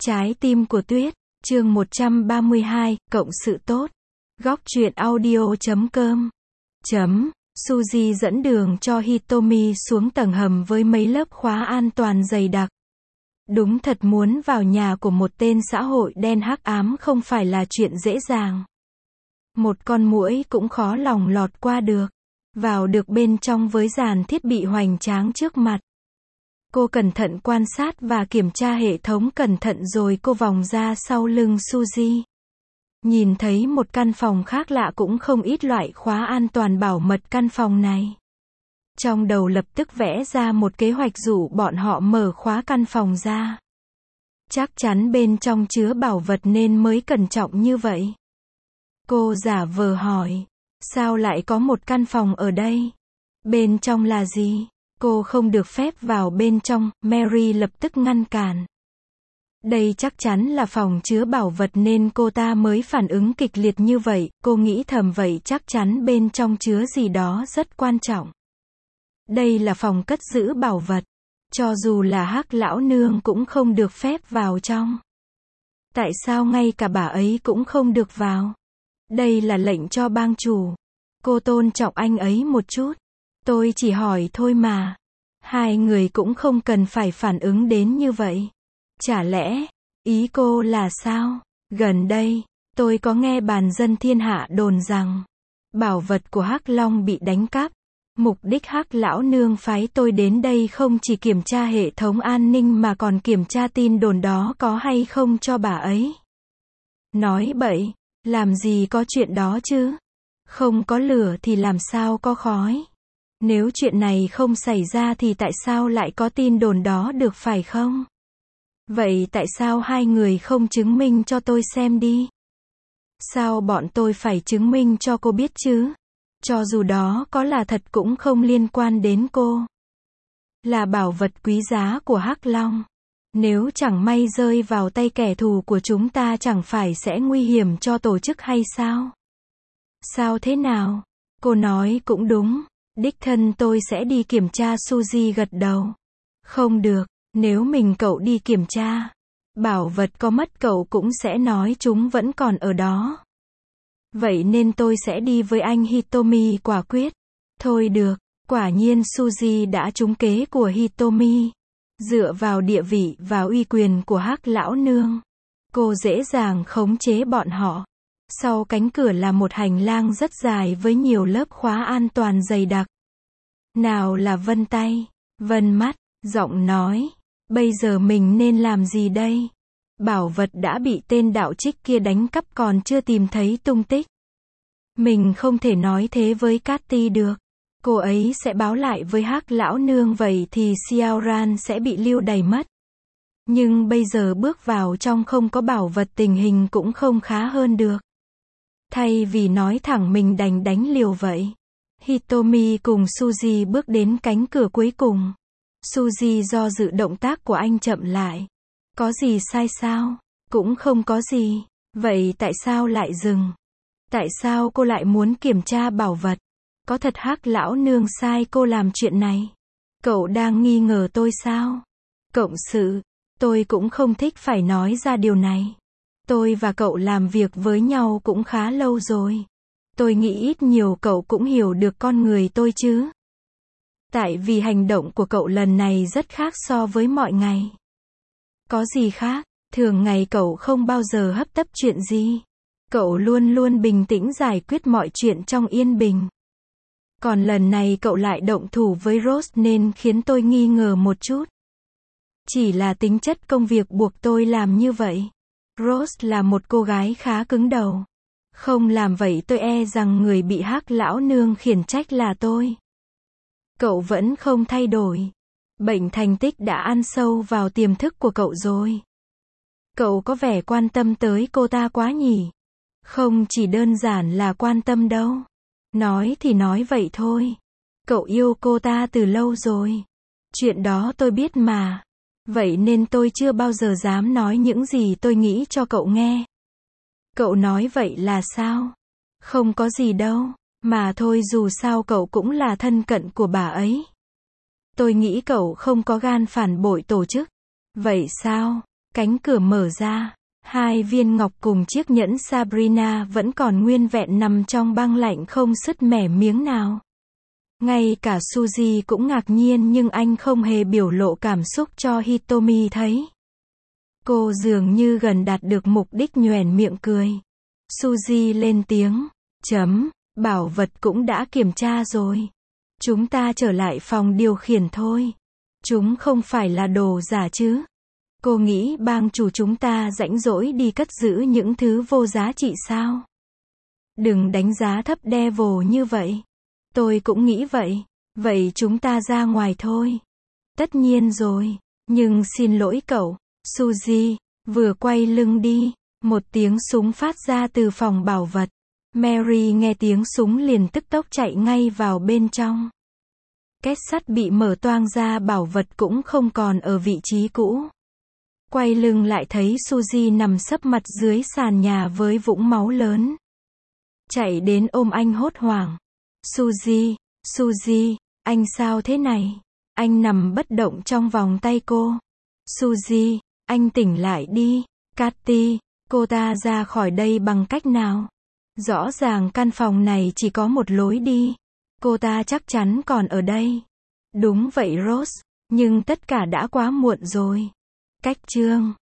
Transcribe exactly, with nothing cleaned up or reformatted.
Trái tim của tuyết, chương một trăm ba mươi hai, cộng sự tốt. Góc truyện audio chấm com. Chấm. Suzy dẫn đường cho Hitomi xuống tầng hầm với mấy lớp khóa an toàn dày đặc. Đúng thật muốn vào nhà của một tên xã hội đen hắc ám không phải là chuyện dễ dàng. Một con muỗi cũng khó lòng lọt qua được. Vào được bên trong với dàn thiết bị hoành tráng trước mặt. Cô cẩn thận quan sát và kiểm tra hệ thống cẩn thận rồi cô vòng ra sau lưng Suzy. Nhìn thấy một căn phòng khác lạ cũng không ít loại khóa an toàn bảo mật căn phòng này. Trong đầu lập tức vẽ ra một kế hoạch dụ bọn họ mở khóa căn phòng ra. Chắc chắn bên trong chứa bảo vật nên mới cẩn trọng như vậy. Cô giả vờ hỏi, sao lại có một căn phòng ở đây? Bên trong là gì? Cô không được phép vào bên trong, Mary lập tức ngăn cản. Đây chắc chắn là phòng chứa bảo vật nên cô ta mới phản ứng kịch liệt như vậy, cô nghĩ thầm vậy chắc chắn bên trong chứa gì đó rất quan trọng. Đây là phòng cất giữ bảo vật, cho dù là Hắc lão nương cũng không được phép vào trong. Tại sao ngay cả bà ấy cũng không được vào? Đây là lệnh cho bang chủ. Cô tôn trọng anh ấy một chút. Tôi chỉ hỏi thôi mà. Hai người cũng không cần phải phản ứng đến như vậy. Chả lẽ, ý cô là sao? Gần đây, tôi có nghe bàn dân thiên hạ đồn rằng, bảo vật của Hắc Long bị đánh cắp. Mục đích Hắc lão nương phái tôi đến đây không chỉ kiểm tra hệ thống an ninh mà còn kiểm tra tin đồn đó có hay không cho bà ấy. Nói bậy, làm gì có chuyện đó chứ? Không có lửa thì làm sao có khói? Nếu chuyện này không xảy ra thì tại sao lại có tin đồn đó được phải không? Vậy tại sao hai người không chứng minh cho tôi xem đi? Sao bọn tôi phải chứng minh cho cô biết chứ? Cho dù đó có là thật cũng không liên quan đến cô. Là bảo vật quý giá của Hắc Long. Nếu chẳng may rơi vào tay kẻ thù của chúng ta chẳng phải sẽ nguy hiểm cho tổ chức hay sao? Sao thế nào? Cô nói cũng đúng. Đích thân tôi sẽ đi kiểm tra. Suzy gật đầu. Không được, nếu mình cậu đi kiểm tra, bảo vật có mất cậu cũng sẽ nói chúng vẫn còn ở đó. Vậy nên tôi sẽ đi với anh. Hitomi quả quyết. Thôi được, quả nhiên Suzy đã trúng kế của Hitomi. Dựa vào địa vị và uy quyền của Hắc lão nương, cô dễ dàng khống chế bọn họ. Sau cánh cửa là một hành lang rất dài với nhiều lớp khóa an toàn dày đặc. Nào là vân tay, vân mắt, giọng nói. Bây giờ mình nên làm gì đây? Bảo vật đã bị tên đạo trích kia đánh cắp còn chưa tìm thấy tung tích. Mình không thể nói thế với Cathy được. Cô ấy sẽ báo lại với Hắc lão nương vậy thì Xiaoran sẽ bị lưu đày mất. Nhưng bây giờ bước vào trong không có bảo vật tình hình cũng không khá hơn được. Thay vì nói thẳng mình đành đánh liều vậy. Hitomi cùng Suzy bước đến cánh cửa cuối cùng. Suzy do dự động tác của anh chậm lại. Có gì sai sao? Cũng không có gì. Vậy tại sao lại dừng? Tại sao cô lại muốn kiểm tra bảo vật? Có thật Hắc lão nương sai cô làm chuyện này? Cậu đang nghi ngờ tôi sao? Cộng sự, tôi cũng không thích phải nói ra điều này. Tôi và cậu làm việc với nhau cũng khá lâu rồi. Tôi nghĩ ít nhiều cậu cũng hiểu được con người tôi chứ. Tại vì hành động của cậu lần này rất khác so với mọi ngày. Có gì khác? Thường ngày cậu không bao giờ hấp tấp chuyện gì. Cậu luôn luôn bình tĩnh giải quyết mọi chuyện trong yên bình. Còn lần này cậu lại động thủ với Rose nên khiến tôi nghi ngờ một chút. Chỉ là tính chất công việc buộc tôi làm như vậy. Rose là một cô gái khá cứng đầu. Không làm vậy tôi e rằng người bị Hắc lão nương khiển trách là tôi. Cậu vẫn không thay đổi. Bệnh thành tích đã ăn sâu vào tiềm thức của cậu rồi. Cậu có vẻ quan tâm tới cô ta quá nhỉ? Không chỉ đơn giản là quan tâm đâu. Nói thì nói vậy thôi. Cậu yêu cô ta từ lâu rồi. Chuyện đó tôi biết mà. Vậy nên tôi chưa bao giờ dám nói những gì tôi nghĩ cho cậu nghe. Cậu nói vậy là sao? Không có gì đâu. Mà thôi dù sao cậu cũng là thân cận của bà ấy. Tôi nghĩ cậu không có gan phản bội tổ chức. Vậy sao? Cánh cửa mở ra. Hai viên ngọc cùng chiếc nhẫn Sabrina vẫn còn nguyên vẹn nằm trong băng lạnh không sứt mẻ miếng nào. Ngay cả Suzy cũng ngạc nhiên nhưng anh không hề biểu lộ cảm xúc cho Hitomi thấy. Cô dường như gần đạt được mục đích nhoẻn miệng cười. Suzy lên tiếng. Chấm, bảo vật cũng đã kiểm tra rồi. Chúng ta trở lại phòng điều khiển thôi. Chúng không phải là đồ giả chứ. Cô nghĩ bang chủ chúng ta rãnh rỗi đi cất giữ những thứ vô giá trị sao? Đừng đánh giá thấp Devil như vậy. Tôi cũng nghĩ vậy. Vậy chúng ta ra ngoài thôi. Tất nhiên rồi. Nhưng xin lỗi cậu, Suzy. Vừa quay lưng đi, một tiếng súng phát ra từ phòng bảo vật. Mary nghe tiếng súng liền tức tốc chạy ngay vào bên trong. Két sắt bị mở toang ra, bảo vật cũng không còn ở vị trí cũ. Quay lưng lại thấy Suzy nằm sấp mặt dưới sàn nhà với vũng máu lớn. Chạy đến ôm anh hốt hoảng. Suzy, Suzy, anh sao thế này? Anh nằm bất động trong vòng tay cô. Suzy, anh tỉnh lại đi. Cathy, cô ta ra khỏi đây bằng cách nào? Rõ ràng căn phòng này chỉ có một lối đi. Cô ta chắc chắn còn ở đây. Đúng vậy Rose, nhưng tất cả đã quá muộn rồi. Cách chương